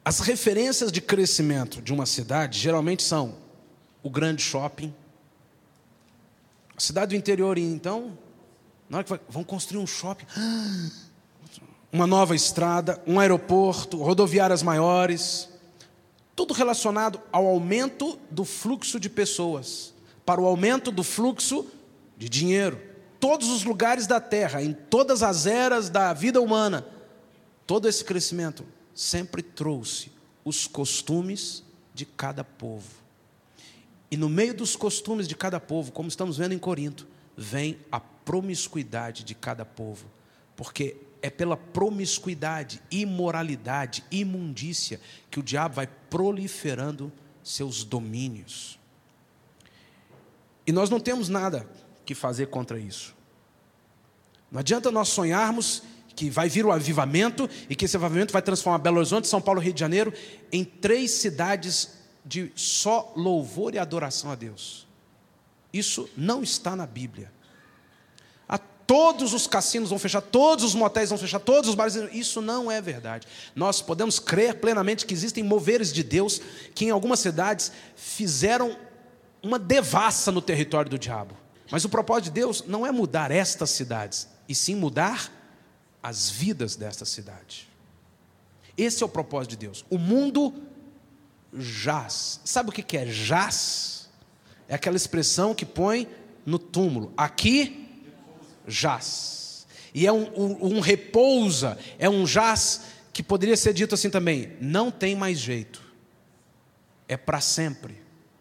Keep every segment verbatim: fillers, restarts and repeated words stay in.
As referências de crescimento de uma cidade geralmente são o grande shopping. A cidade do interior, então, na hora que vai, vão construir um shopping, uma nova estrada, um aeroporto, rodoviárias maiores, tudo relacionado ao aumento do fluxo de pessoas, para o aumento do fluxo de dinheiro. Todos os lugares da terra, em todas as eras da vida humana, todo esse crescimento sempre trouxe os costumes de cada povo. E no meio dos costumes de cada povo, como estamos vendo em Corinto, vem a promiscuidade de cada povo. Porque é pela promiscuidade, imoralidade, imundícia, que o diabo vai proliferando seus domínios. E nós não temos nada que fazer contra isso. Não adianta nós sonharmos que vai vir o avivamento e que esse avivamento vai transformar Belo Horizonte, São Paulo, Rio de Janeiro em três cidades de só louvor e adoração a Deus. Isso não está na Bíblia. A todos os cassinos vão fechar, todos os motéis vão fechar, todos os bares. Isso não é verdade. Nós podemos crer plenamente que existem moveres de Deus que em algumas cidades fizeram uma devassa no território do diabo. Mas o propósito de Deus não é mudar estas cidades, e sim mudar as vidas desta cidade. Esse é o propósito de Deus. O mundo jaz. Sabe o que é jaz? É aquela expressão que põe no túmulo. Aqui jaz. E é um, um, um repousa, é um jaz que poderia ser dito assim também: não tem mais jeito. É para sempre.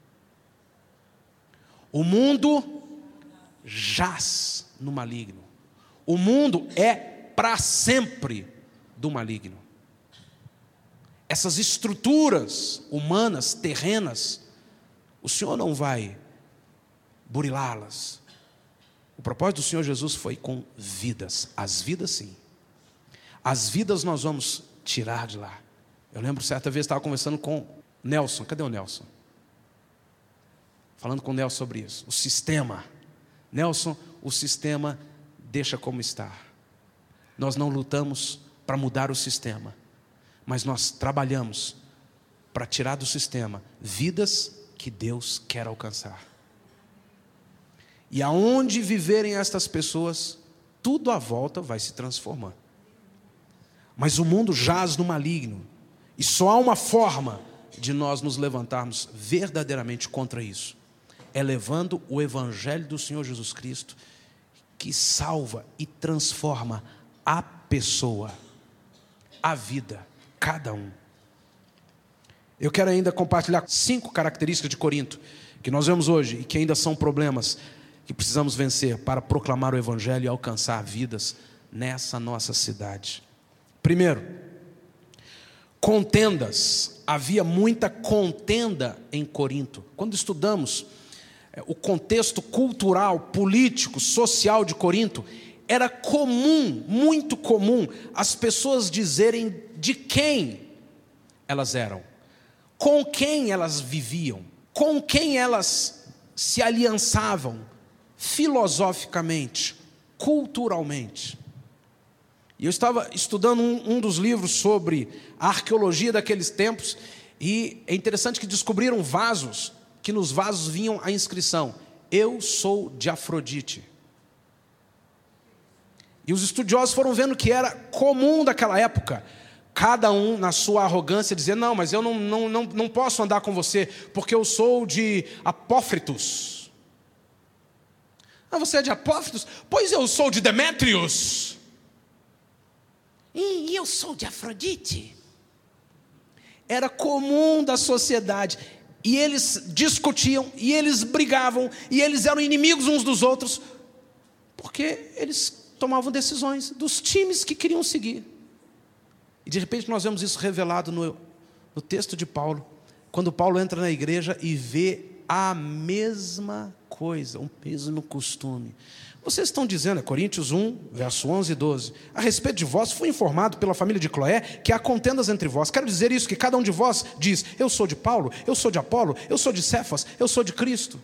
O mundo jaz no maligno. O mundo é para sempre do maligno. Essas estruturas humanas, terrenas, o Senhor não vai burilá-las. O propósito do Senhor Jesus foi com vidas. As vidas sim. As vidas nós vamos tirar de lá. Eu lembro certa vez estava conversando com Nelson. Cadê o Nelson? Falando com o Nelson sobre isso. O sistema. Nelson, o sistema deixa como está. Nós não lutamos para mudar o sistema, mas nós trabalhamos para tirar do sistema vidas que Deus quer alcançar. E aonde viverem estas pessoas, tudo à volta vai se transformar. Mas o mundo jaz no maligno, e só há uma forma de nós nos levantarmos verdadeiramente contra isso: é levando o evangelho do Senhor Jesus Cristo, que salva e transforma a pessoa, a vida, cada um. Eu quero ainda compartilhar cinco características de Corinto, que nós vemos hoje, e que ainda são problemas que precisamos vencer para proclamar o evangelho e alcançar vidas nessa nossa cidade. Primeiro, contendas. Havia muita contenda em Corinto. Quando estudamos o contexto cultural, político, social de Corinto, era comum, muito comum, as pessoas dizerem de quem elas eram, com quem elas viviam, com quem elas se aliançavam, filosoficamente, culturalmente. E eu estava estudando um, um dos livros sobre a arqueologia daqueles tempos, e é interessante que descobriram vasos, que nos vasos vinham a inscrição: eu sou de Afrodite. E os estudiosos foram vendo que era comum daquela época, cada um na sua arrogância dizer: não, mas eu não, não, não, não posso andar com você, porque eu sou de Apófitos. Ah, você é de Apófitos? Pois eu sou de Demétrios. E eu sou de Afrodite. Era comum da sociedade. E eles discutiam, e eles brigavam, e eles eram inimigos uns dos outros, porque eles tomavam decisões dos times que queriam seguir. E de repente nós vemos isso revelado no, no texto de Paulo, quando Paulo entra na igreja e vê a mesma coisa, o mesmo costume. Vocês estão dizendo, é Coríntios um, verso onze e doze, a respeito de vós, fui informado pela família de Cloé que há contendas entre vós. Quero dizer isso, que cada um de vós diz: eu sou de Paulo, eu sou de Apolo, eu sou de Cefas, eu sou de Cristo.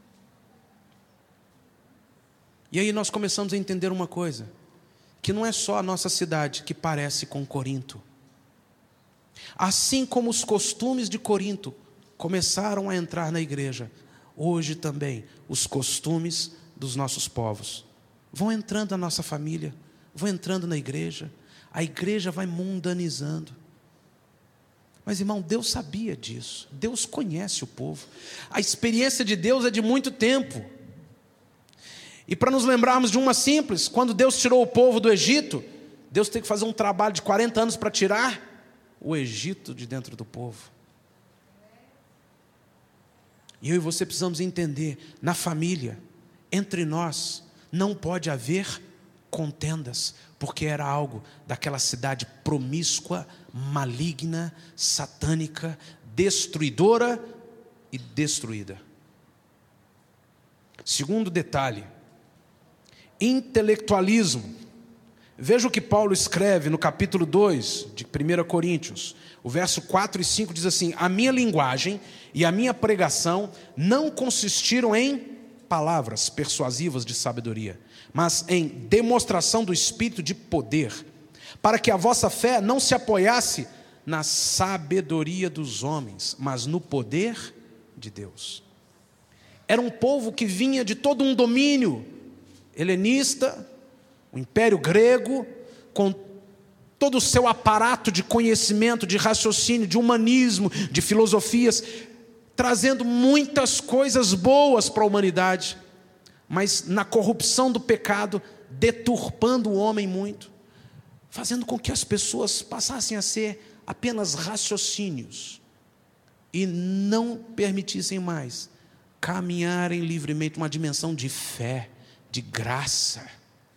E aí nós começamos a entender uma coisa, que não é só a nossa cidade que parece com Corinto. Assim como os costumes de Corinto começaram a entrar na igreja, hoje também os costumes dos nossos povos vão entrando na nossa família, vão entrando na igreja, a igreja vai mundanizando. Mas, irmão, Deus sabia disso, Deus conhece o povo, a experiência de Deus é de muito tempo. E para nos lembrarmos de uma simples, quando Deus tirou o povo do Egito, Deus teve que fazer um trabalho de quarenta anos para tirar o Egito de dentro do povo. E eu e você precisamos entender, na família, entre nós, não pode haver contendas, porque era algo daquela cidade promíscua, maligna, satânica, destruidora e destruída. Segundo detalhe, intelectualismo. Veja o que Paulo escreve no capítulo dois de primeira Coríntios, o verso quatro e cinco diz assim: a minha linguagem e a minha pregação não consistiram em palavras persuasivas de sabedoria, mas em demonstração do Espírito de poder, para que a vossa fé não se apoiasse na sabedoria dos homens, mas no poder de Deus. Era um povo que vinha de todo um domínio helenista, o Império Grego, com todo o seu aparato de conhecimento, de raciocínio, de humanismo, de filosofias, trazendo muitas coisas boas para a humanidade, mas na corrupção do pecado, deturpando o homem muito, fazendo com que as pessoas passassem a ser apenas raciocínios e não permitissem mais caminharem livremente uma dimensão de fé, de graça.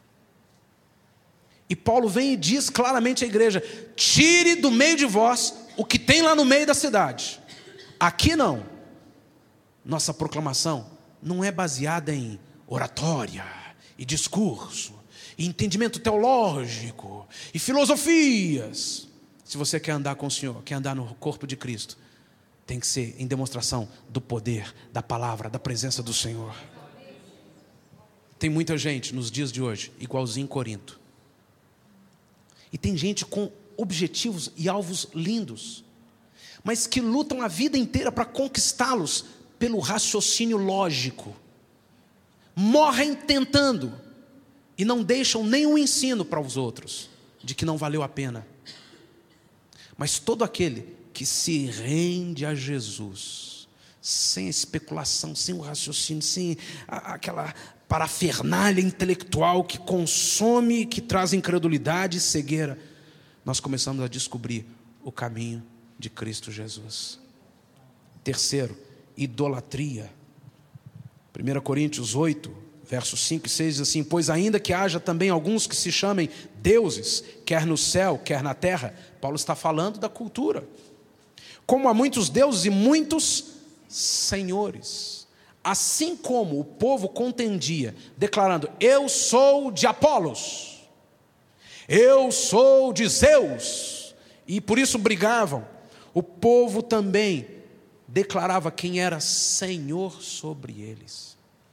E Paulo vem e diz claramente à igreja: tire do meio de vós o que tem lá no meio da cidade. Aqui não. Nossa proclamação não é baseada em oratória e discurso, e entendimento teológico e filosofias. Se você quer andar com o Senhor, quer andar no corpo de Cristo, tem que ser em demonstração do poder, da palavra, da presença do Senhor. Tem muita gente nos dias de hoje, igualzinho Corinto. E tem gente com objetivos e alvos lindos, mas que lutam a vida inteira para conquistá-los pelo raciocínio lógico. Morrem tentando e não deixam nenhum ensino para os outros de que não valeu a pena. Mas todo aquele que se rende a Jesus, sem especulação, sem o raciocínio, sem a, aquela parafernália intelectual que consome, que traz incredulidade e cegueira, nós começamos a descobrir o caminho de Cristo Jesus. Terceiro, idolatria. primeira Coríntios oito, versos cinco e seis diz assim: pois ainda que haja também alguns que se chamem deuses, quer no céu, quer na terra. Paulo está falando da cultura. Como há muitos deuses e muitos senhores. Assim como o povo contendia, declarando: eu sou de Apolos, eu sou de Zeus, e por isso brigavam, o povo também declarava quem era Senhor sobre eles.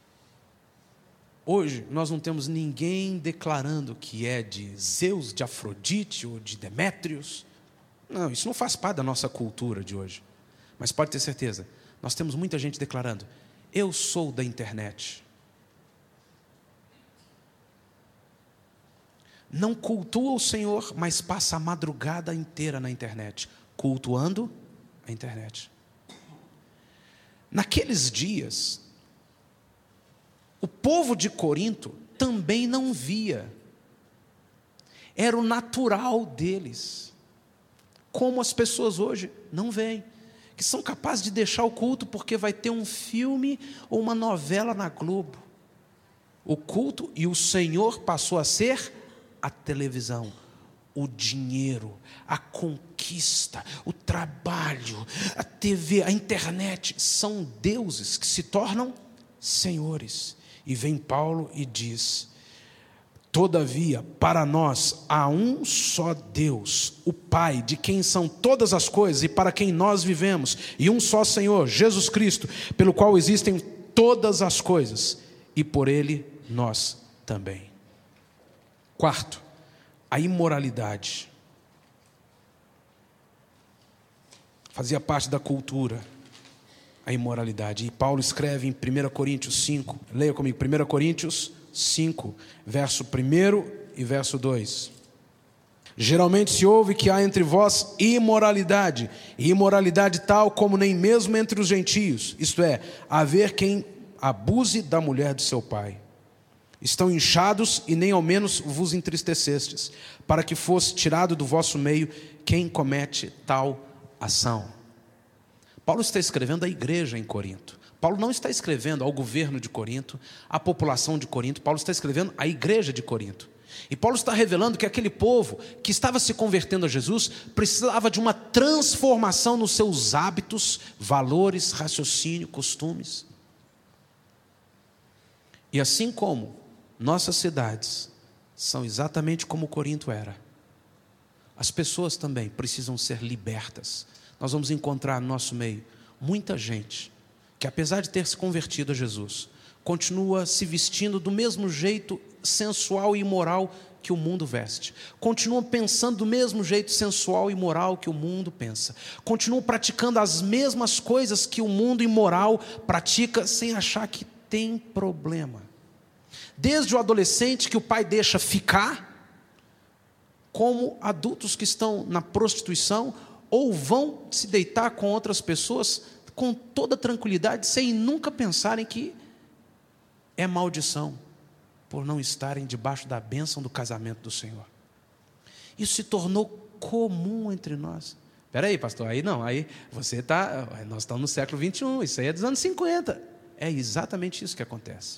Hoje nós não temos ninguém declarando que é de Zeus, de Afrodite ou de Demétrios. Não, isso não faz parte da nossa cultura de hoje. Mas pode ter certeza, nós temos muita gente declarando: eu sou da internet. Não cultua o Senhor, mas passa a madrugada inteira na internet, cultuando a internet. Naqueles dias, o povo de Corinto também não via. Era o natural deles. Como as pessoas hoje não veem. Que são capazes de deixar o culto porque vai ter um filme ou uma novela na Globo. O culto e o Senhor passou a ser a televisão, o dinheiro, a conquista, o trabalho, a T V, a internet. São deuses que se tornam senhores. E vem Paulo e diz: todavia, para nós há um só Deus, o Pai, de quem são todas as coisas e para quem nós vivemos, e um só Senhor, Jesus Cristo, pelo qual existem todas as coisas, e por Ele nós também. Quarto, a imoralidade. Fazia parte da cultura a imoralidade. E Paulo escreve em primeira Coríntios cinco, leia comigo, primeira Coríntios cinco, verso um e verso dois. Geralmente se ouve que há entre vós imoralidade, e imoralidade tal como nem mesmo entre os gentios, isto é, haver quem abuse da mulher de seu pai. Estão inchados e nem ao menos vos entristecestes, para que fosse tirado do vosso meio quem comete tal ação. Paulo está escrevendo à igreja em Corinto. Paulo não está escrevendo ao governo de Corinto, à população de Corinto. Paulo está escrevendo à igreja de Corinto. E Paulo está revelando que aquele povo que estava se convertendo a Jesus precisava de uma transformação nos seus hábitos, valores, raciocínio, costumes. E assim como nossas cidades são exatamente como Corinto era, as pessoas também precisam ser libertas. Nós vamos encontrar no nosso meio muita gente que, apesar de ter se convertido a Jesus, continua se vestindo do mesmo jeito sensual e imoral que o mundo veste. Continua pensando do mesmo jeito sensual e imoral que o mundo pensa. Continua praticando as mesmas coisas que o mundo imoral pratica sem achar que tem problema. Desde o adolescente que o pai deixa ficar, como adultos que estão na prostituição ou vão se deitar com outras pessoas com toda tranquilidade, sem nunca pensarem que é maldição por não estarem debaixo da bênção do casamento do Senhor. Isso se tornou comum entre nós. Espera aí, pastor, aí não, aí você está, nós estamos no século vinte e um, isso aí é dos anos cinquenta. É exatamente isso que acontece.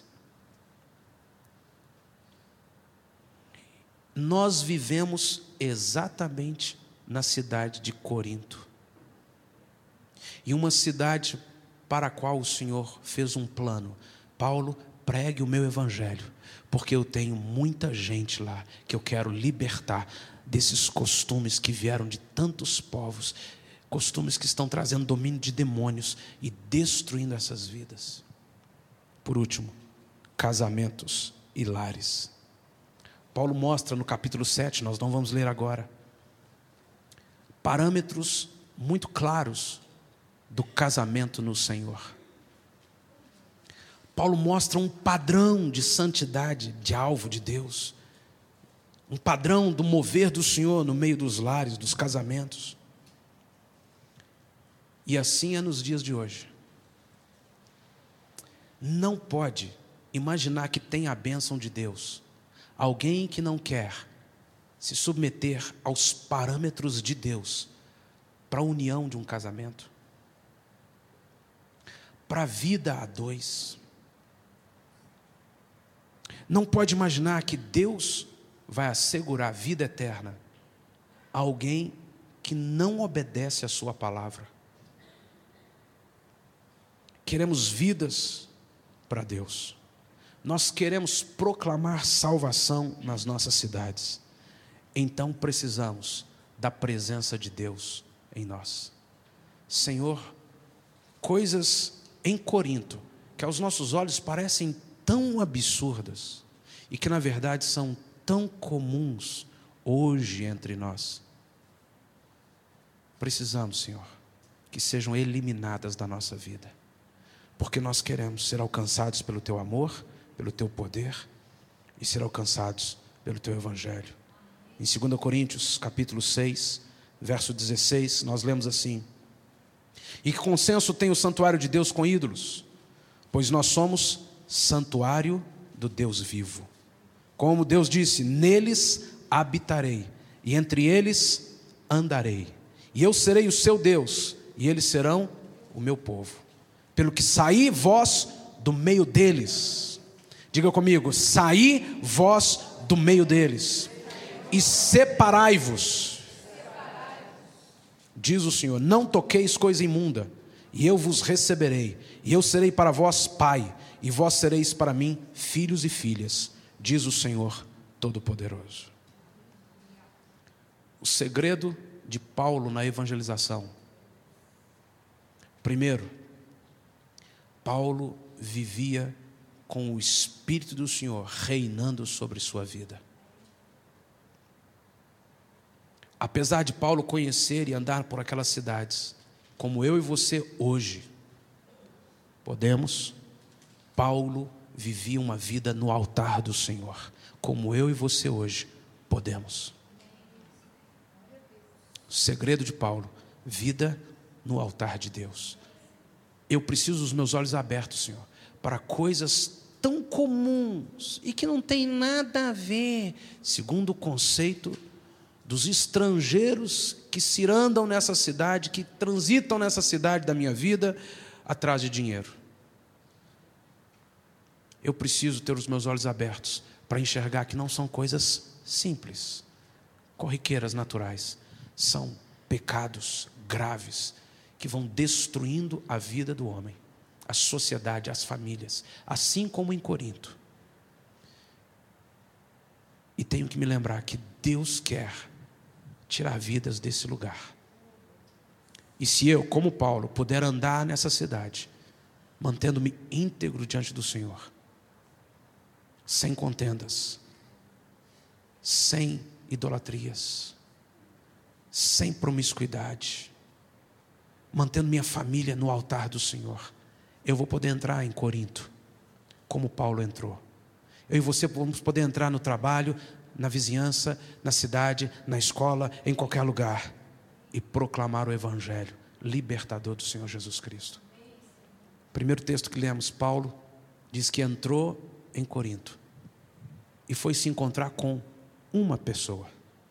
Nós vivemos exatamente na cidade de Corinto. E uma cidade para a qual o Senhor fez um plano. Paulo, pregue o meu evangelho, porque eu tenho muita gente lá que eu quero libertar desses costumes que vieram de tantos povos, costumes que estão trazendo domínio de demônios e destruindo essas vidas. Por último, casamentos e lares. Paulo mostra no capítulo sete, nós não vamos ler agora, parâmetros muito claros do casamento no Senhor. Paulo mostra um padrão de santidade, de alvo de Deus, um padrão do mover do Senhor no meio dos lares, dos casamentos. E assim é nos dias de hoje. Não pode imaginar que tem a bênção de Deus alguém que não quer se submeter aos parâmetros de Deus para a união de um casamento, para a vida a dois. Não pode imaginar que Deus vai assegurar vida eterna a alguém que não obedece a sua palavra. Queremos vidas para Deus. Nós queremos proclamar salvação nas nossas cidades. Então precisamos da presença de Deus em nós. Senhor, coisas em Corinto que aos nossos olhos parecem tão absurdas e que na verdade são tão comuns hoje entre nós. Precisamos, Senhor, que sejam eliminadas da nossa vida, porque nós queremos ser alcançados pelo Teu amor, pelo Teu poder e ser alcançados pelo Teu Evangelho. Em segunda Coríntios, capítulo seis, verso dezesseis, nós lemos assim: e que consenso tem o santuário de Deus com ídolos? Pois nós somos santuário do Deus vivo. Como Deus disse, neles habitarei, e entre eles andarei. E eu serei o seu Deus, e eles serão o meu povo. Pelo que saí vós do meio deles. Diga comigo, saí vós do meio deles. E separai-vos. Diz o Senhor, não toqueis coisa imunda, e eu vos receberei, e eu serei para vós pai, e vós sereis para mim filhos e filhas, diz o Senhor Todo-Poderoso. O segredo de Paulo na evangelização. Primeiro, Paulo vivia com o Espírito do Senhor reinando sobre sua vida. Apesar de Paulo conhecer e andar por aquelas cidades, como eu e você hoje podemos. Paulo vivia uma vida no altar do Senhor, como eu e você hoje podemos. O segredo de Paulo: vida no altar de Deus. Eu preciso dos meus olhos abertos, Senhor, para coisas tão comuns e que não tem nada a ver, segundo o conceito dos estrangeiros que cirandam nessa cidade, que transitam nessa cidade da minha vida, atrás de dinheiro. Eu preciso ter os meus olhos abertos para enxergar que não são coisas simples, corriqueiras, naturais. São pecados graves que vão destruindo a vida do homem, a sociedade, as famílias, assim como em Corinto. E tenho que me lembrar que Deus quer tirar vidas desse lugar. E se eu, como Paulo, puder andar nessa cidade, mantendo-me íntegro diante do Senhor, sem contendas, sem idolatrias, sem promiscuidade, mantendo minha família no altar do Senhor, eu vou poder entrar em Corinto, como Paulo entrou. Eu e você vamos poder entrar no trabalho, na vizinhança, na cidade, na escola, em qualquer lugar, e proclamar o Evangelho libertador do Senhor Jesus Cristo. Primeiro texto que lemos, Paulo diz que entrou em Corinto e foi se encontrar com uma pessoa.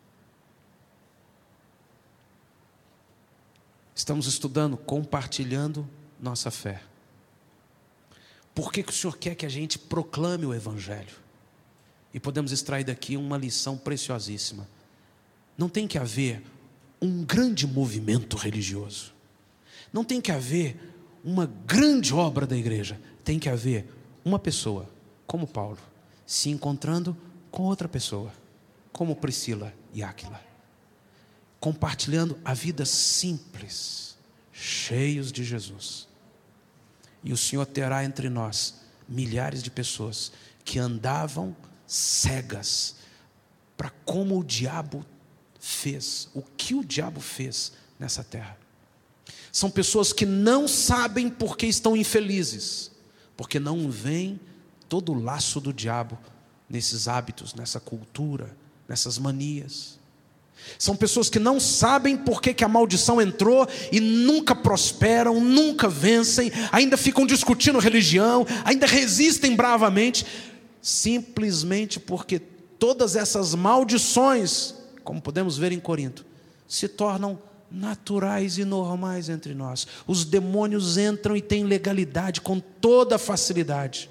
Estamos estudando, compartilhando nossa fé. Por que que o Senhor quer que a gente proclame o Evangelho? E podemos extrair daqui uma lição preciosíssima. Não tem que haver um grande movimento religioso. Não tem que haver uma grande obra da igreja. Tem que haver uma pessoa, como Paulo, se encontrando com outra pessoa, como Priscila e Áquila, compartilhando a vida simples, cheios de Jesus. E o Senhor terá entre nós milhares de pessoas que andavam cegas para como o diabo fez, o que o diabo fez nessa terra. São pessoas que não sabem por que estão infelizes, porque não veem todo o laço do diabo nesses hábitos, nessa cultura, nessas manias. São pessoas que não sabem por que que a maldição entrou e nunca prosperam, nunca vencem, ainda ficam discutindo religião, ainda resistem bravamente, simplesmente porque todas essas maldições, como podemos ver em Corinto, se tornam naturais e normais entre nós. Os demônios entram e têm legalidade com toda facilidade.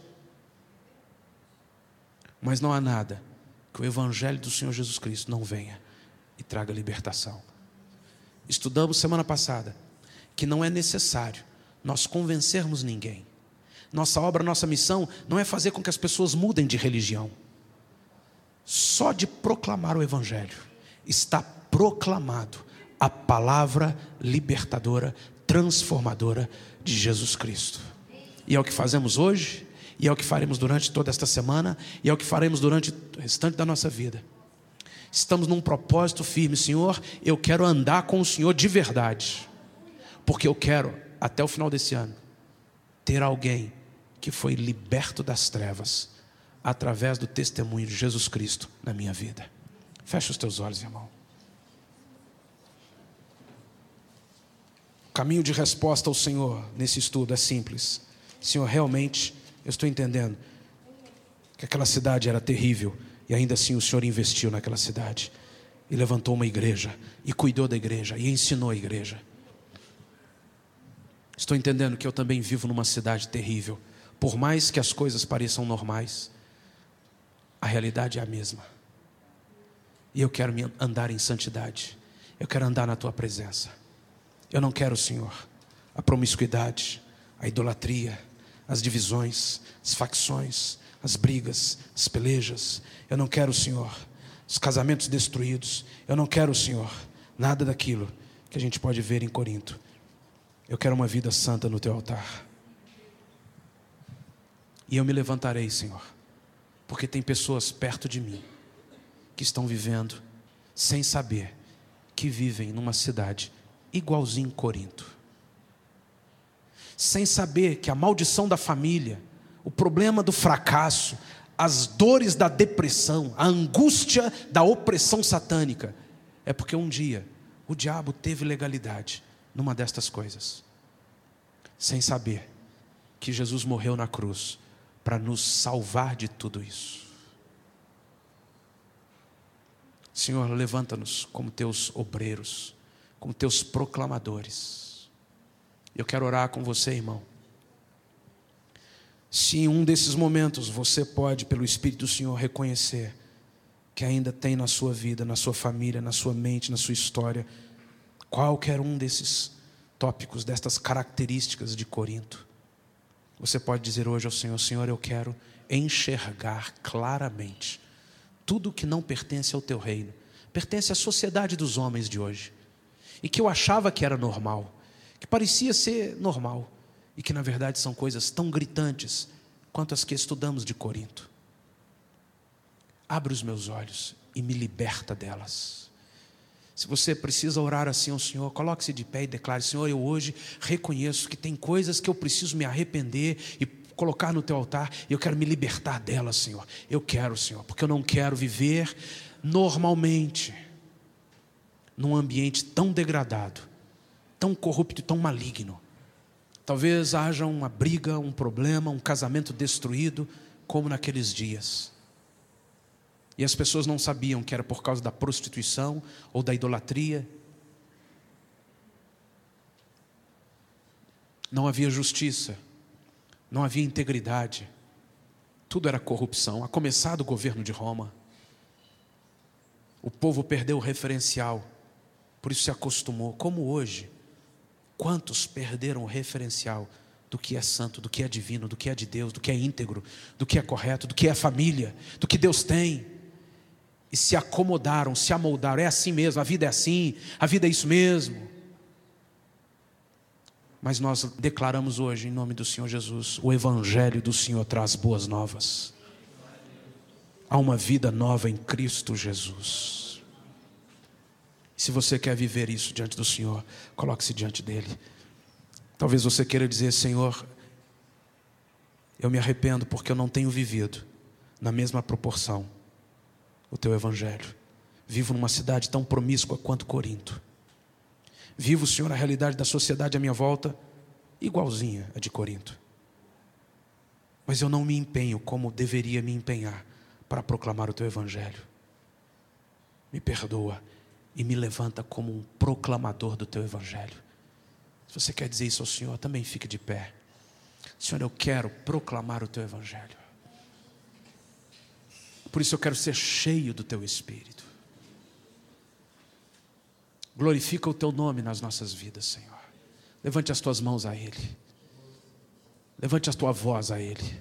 Mas não há nada que o Evangelho do Senhor Jesus Cristo não venha e traga libertação. Estudamos semana passada que não é necessário nós convencermos ninguém. Nossa obra, nossa missão não é fazer com que as pessoas mudem de religião. Só de proclamar o Evangelho está proclamado a palavra libertadora, transformadora de Jesus Cristo. E é o que fazemos hoje, e é o que faremos durante toda esta semana, e é o que faremos durante o restante da nossa vida. Estamos num propósito firme. Senhor, eu quero andar com o Senhor de verdade, porque eu quero, até o final desse ano, ter alguém que foi liberto das trevas através do testemunho de Jesus Cristo na minha vida. Fecha os teus olhos, irmão. O caminho de resposta ao Senhor nesse estudo é simples. Senhor, realmente eu estou entendendo que aquela cidade era terrível, e ainda assim o Senhor investiu naquela cidade e levantou uma igreja, e cuidou da igreja, e ensinou a igreja. Estou entendendo que eu também vivo numa cidade terrível. Por mais que as coisas pareçam normais, a realidade é a mesma. E eu quero andar em santidade. Eu quero andar na Tua presença. Eu não quero, Senhor, a promiscuidade, a idolatria, as divisões, as facções, as brigas, as pelejas. Eu não quero, Senhor, os casamentos destruídos. Eu não quero, Senhor, nada daquilo que a gente pode ver em Corinto. Eu quero uma vida santa no Teu altar. E eu me levantarei, Senhor, porque tem pessoas perto de mim que estão vivendo sem saber que vivem numa cidade igualzinho Corinto. sem saber que a maldição da família, o problema do fracasso, as dores da depressão, a angústia da opressão satânica, é porque um dia o diabo teve legalidade numa destas coisas, sem saber que Jesus morreu na cruz para nos salvar de tudo isso. Senhor, levanta-nos como teus obreiros, como teus proclamadores. Eu quero orar com você, irmão. Se em um desses momentos você pode, pelo Espírito do Senhor, reconhecer que ainda tem na sua vida, na sua família, na sua mente, na sua história, qualquer um desses tópicos, destas características de Corinto, você pode dizer hoje ao Senhor: Senhor, eu quero enxergar claramente tudo que não pertence ao teu reino, pertence à sociedade dos homens de hoje, e que eu achava que era normal, que parecia ser normal, e que na verdade são coisas tão gritantes quanto as que estudamos de Corinto. Abre os meus olhos e me liberta delas. Se você precisa orar assim ao Senhor, coloque-se de pé e declare: Senhor, eu hoje reconheço que tem coisas que eu preciso me arrepender e colocar no teu altar, e eu quero me libertar delas, Senhor. Eu quero, Senhor, porque eu não quero viver normalmente num ambiente tão degradado, tão corrupto e tão maligno. Talvez haja uma briga, um problema, um casamento destruído, como naqueles dias. E as pessoas não sabiam que era por causa da prostituição ou da idolatria. Não havia justiça, não havia integridade, tudo era corrupção, a começar do governo de Roma. O povo perdeu o referencial, por isso se acostumou, como hoje. Quantos perderam o referencial do que é santo, do que é divino, do que é de Deus, do que é íntegro, do que é correto, do que é família, do que Deus tem, e se acomodaram, se amoldaram. É assim mesmo, a vida é assim, a vida é isso mesmo. Mas nós declaramos hoje, em nome do Senhor Jesus, o Evangelho do Senhor traz boas novas. Há uma vida nova em Cristo Jesus. Se você quer viver isso diante do Senhor, coloque-se diante dele. Talvez você queira dizer: Senhor, eu me arrependo porque eu não tenho vivido na mesma proporção o teu Evangelho. Vivo numa cidade tão promíscua quanto Corinto. Vivo, Senhor, a realidade da sociedade à minha volta igualzinha a de Corinto. Mas eu não me empenho como deveria me empenhar para proclamar o teu Evangelho. Me perdoa e me levanta como um proclamador do teu Evangelho. Se você quer dizer isso ao Senhor, também fique de pé. Senhor, eu quero proclamar o teu Evangelho. Por isso eu quero ser cheio do teu Espírito. Glorifica o teu nome nas nossas vidas, Senhor. Levante as tuas mãos a Ele. Levante a tua voz a Ele.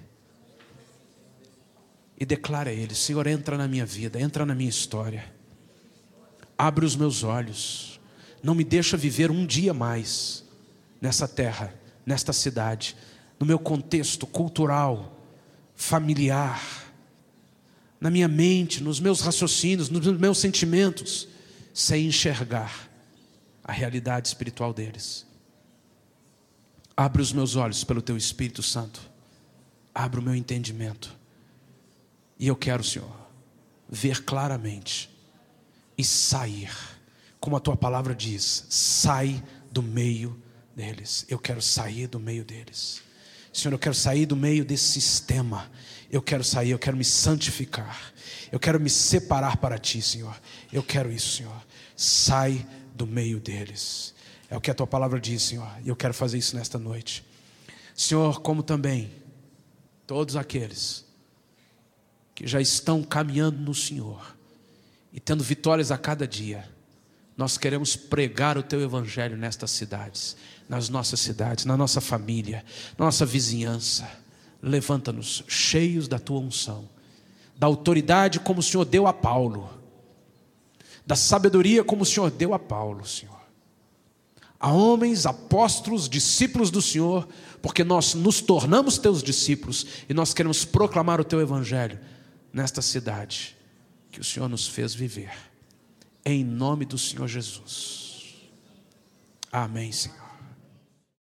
E declara a Ele: Senhor, entra na minha vida, entra na minha história. Abre os meus olhos. Não me deixa viver um dia mais nessa terra, nesta cidade, no meu contexto cultural, familiar, na minha mente, nos meus raciocínios, nos meus sentimentos, sem enxergar a realidade espiritual deles. Abre os meus olhos pelo teu Espírito Santo. Abre o meu entendimento. E eu quero, Senhor, ver claramente e sair, como a tua palavra diz: sai do meio deles. Eu quero sair do meio deles. Senhor, eu quero sair do meio desse sistema. Eu quero sair, eu quero me santificar. Eu quero me separar para ti, Senhor. Eu quero isso, Senhor. Sai do meio deles. É o que a tua palavra diz, Senhor. E eu quero fazer isso nesta noite. Senhor, como também todos aqueles que já estão caminhando no Senhor e tendo vitórias a cada dia, nós queremos pregar o teu Evangelho nestas cidades, nas nossas cidades, na nossa família, na nossa vizinhança. Levanta-nos cheios da tua unção, da autoridade como o Senhor deu a Paulo, da sabedoria como o Senhor deu a Paulo, Senhor. A homens, apóstolos, discípulos do Senhor, porque nós nos tornamos teus discípulos e nós queremos proclamar o teu Evangelho nesta cidade que o Senhor nos fez viver. Em nome do Senhor Jesus. Amém, Senhor.